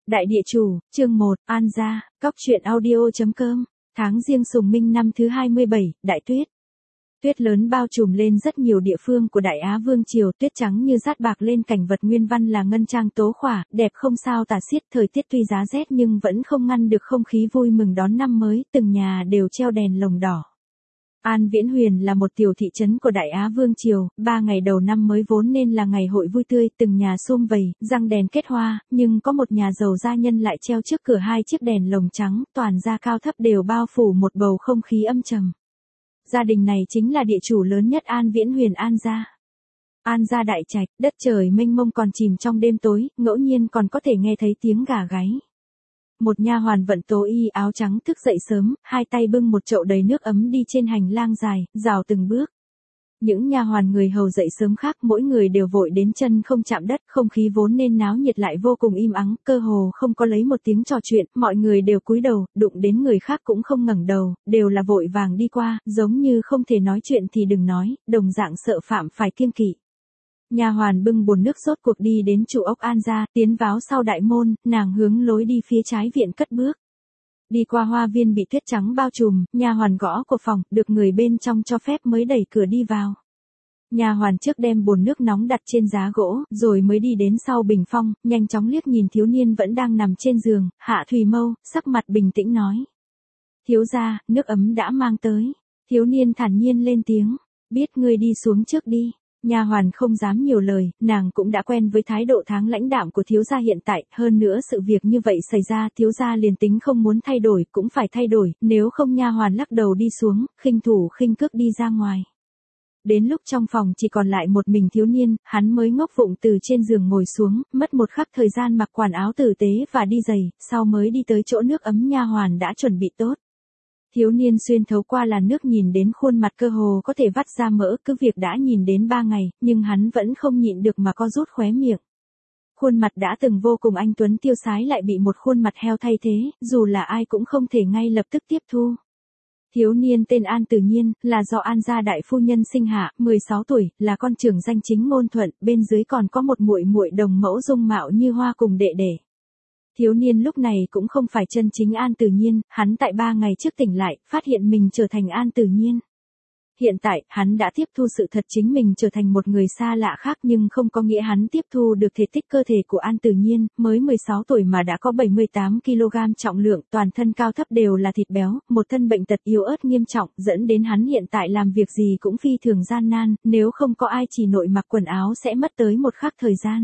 Đại địa chủ, chương 1, An gia, cóc truyện audio.com, tháng Giêng Sùng Minh năm thứ 27, Đại tuyết. Tuyết lớn bao trùm lên rất nhiều địa phương của Đại Á Vương Triều, tuyết trắng như dát bạc lên cảnh vật nguyên văn là ngân trang tố khỏa, đẹp không sao tả xiết. Thời tiết tuy giá rét nhưng vẫn không ngăn được không khí vui mừng đón năm mới, từng nhà đều treo đèn lồng đỏ. An Viễn Huyền là một tiểu thị trấn của Đại Á Vương Triều, 3 ngày đầu năm mới vốn nên là ngày hội vui tươi, từng nhà sum vầy, răng đèn kết hoa, nhưng có một nhà giàu gia nhân lại treo trước cửa 2 chiếc đèn lồng trắng, toàn ra cao thấp đều bao phủ một bầu không khí âm trầm. Gia đình này chính là địa chủ lớn nhất An Viễn Huyền An gia. An gia đại trạch, đất trời mênh mông còn chìm trong đêm tối, ngẫu nhiên còn có thể nghe thấy tiếng gà gáy. Một nha hoàn vận tố y áo trắng thức dậy sớm, 2 tay bưng một chậu đầy nước ấm đi trên hành lang dài, rào từng bước. Những nha hoàn người hầu dậy sớm khác mỗi người đều vội đến chân không chạm đất, không khí vốn nên náo nhiệt lại vô cùng im ắng, cơ hồ không có lấy một tiếng trò chuyện, mọi người đều cúi đầu, đụng đến người khác cũng không ngẩng đầu, đều là vội vàng đi qua, giống như không thể nói chuyện thì đừng nói, đồng dạng sợ phạm phải kiêng kỵ. Nha hoàn bưng bồn nước sốt cuộc đi đến trụ ốc An gia, tiến vào sau đại môn, nàng hướng lối đi phía trái viện cất bước. Đi qua hoa viên bị tuyết trắng bao trùm, nha hoàn gõ cửa phòng, được người bên trong cho phép mới đẩy cửa đi vào. Nha hoàn trước đem bồn nước nóng đặt trên giá gỗ, rồi mới đi đến sau bình phong, nhanh chóng liếc nhìn thiếu niên vẫn đang nằm trên giường, hạ thùy mâu, sắc mặt bình tĩnh nói: "Thiếu gia, nước ấm đã mang tới." Thiếu niên thản nhiên lên tiếng: "Biết ngươi đi xuống trước đi." Nha hoàn không dám nhiều lời, nàng cũng đã quen với thái độ tháng lãnh đạm của thiếu gia hiện tại, hơn nữa sự việc như vậy xảy ra, thiếu gia liền tính không muốn thay đổi cũng phải thay đổi, nếu không nha hoàn lắc đầu đi xuống, khinh thủ khinh cước đi ra ngoài. Đến lúc trong phòng chỉ còn lại một mình thiếu niên, hắn mới ngốc vụng từ trên giường ngồi xuống, mất một khắc thời gian mặc quần áo tử tế và đi giày, sau mới đi tới chỗ nước ấm nha hoàn đã chuẩn bị tốt. Thiếu niên xuyên thấu qua làn nước nhìn đến khuôn mặt cơ hồ có thể vắt ra mỡ, cứ việc đã nhìn đến 3 ngày, nhưng hắn vẫn không nhịn được mà co rút khóe miệng. Khuôn mặt đã từng vô cùng anh tuấn tiêu sái lại bị một khuôn mặt heo thay thế, dù là ai cũng không thể ngay lập tức tiếp thu. Thiếu niên tên An Tử Nhiên, là do An gia đại phu nhân sinh hạ, 16 tuổi, là con trưởng danh chính ngôn thuận, bên dưới còn có một muội muội đồng mẫu dung mạo như hoa cùng đệ đệ. Thiếu niên lúc này cũng không phải chân chính An Tử Nhiên, hắn tại 3 ngày trước tỉnh lại, phát hiện mình trở thành An Tử Nhiên. Hiện tại, hắn đã tiếp thu sự thật chính mình trở thành một người xa lạ khác nhưng không có nghĩa hắn tiếp thu được thể tích cơ thể của An Tử Nhiên, mới 16 tuổi mà đã có 78 kg trọng lượng, toàn thân cao thấp đều là thịt béo, một thân bệnh tật yếu ớt nghiêm trọng, dẫn đến hắn hiện tại làm việc gì cũng phi thường gian nan, nếu không có ai chỉ nội mặc quần áo sẽ mất tới một khắc thời gian.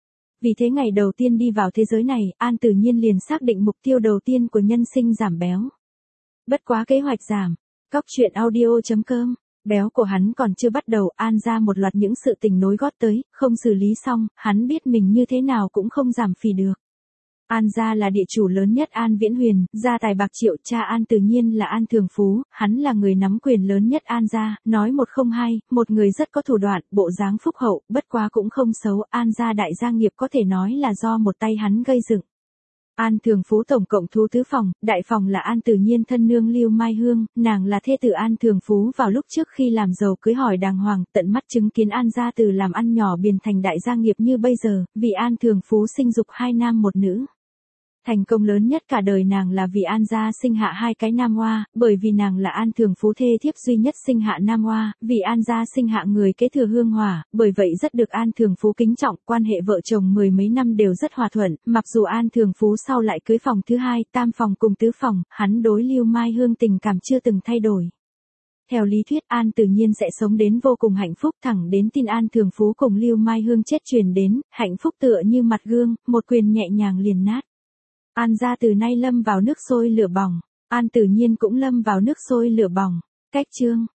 Vì thế ngày đầu tiên đi vào thế giới này, An Tử Nhiên liền xác định mục tiêu đầu tiên của nhân sinh giảm béo. Bất quá kế hoạch giảm, cóc truyện audio.com, béo của hắn còn chưa bắt đầu, An ra một loạt những sự tình nối gót tới, không xử lý xong, hắn biết mình như thế nào cũng không giảm phì được. An gia là địa chủ lớn nhất An Viễn Huyền, gia tài bạc triệu, cha An Tử Nhiên là An Thường Phú, hắn là người nắm quyền lớn nhất An gia, nói một không hai, một người rất có thủ đoạn, bộ dáng phúc hậu, bất quá cũng không xấu, An gia đại gia nghiệp có thể nói là do một tay hắn gây dựng. An Thường Phú tổng cộng thu tứ phòng, đại phòng là An Tử Nhiên thân nương Lưu Mai Hương, nàng là thê tử An Thường Phú vào lúc trước khi làm giàu cưới hỏi đàng hoàng, tận mắt chứng kiến An gia từ làm ăn nhỏ biến thành đại gia nghiệp như bây giờ, vì An Thường Phú sinh dục 2 nam 1 nữ. Thành công lớn nhất cả đời nàng là vì An gia sinh hạ 2 cái nam oa, bởi vì nàng là An Thường Phú thê thiếp duy nhất sinh hạ nam oa, vì An gia sinh hạ người kế thừa hương hỏa, bởi vậy rất được An Thường Phú kính trọng, quan hệ vợ chồng 10 mấy năm đều rất hòa thuận, mặc dù An Thường Phú sau lại cưới phòng thứ 2, tam phòng cùng tứ phòng, hắn đối Lưu Mai Hương tình cảm chưa từng thay đổi. Theo lý thuyết An Tử Nhiên sẽ sống đến vô cùng hạnh phúc, thẳng đến tin An Thường Phú cùng Lưu Mai Hương chết truyền đến, hạnh phúc tựa như mặt gương, một quyền nhẹ nhàng liền nát. An gia từ nay lâm vào nước sôi lửa bỏng, An Tử Nhiên cũng lâm vào nước sôi lửa bỏng. Cách chương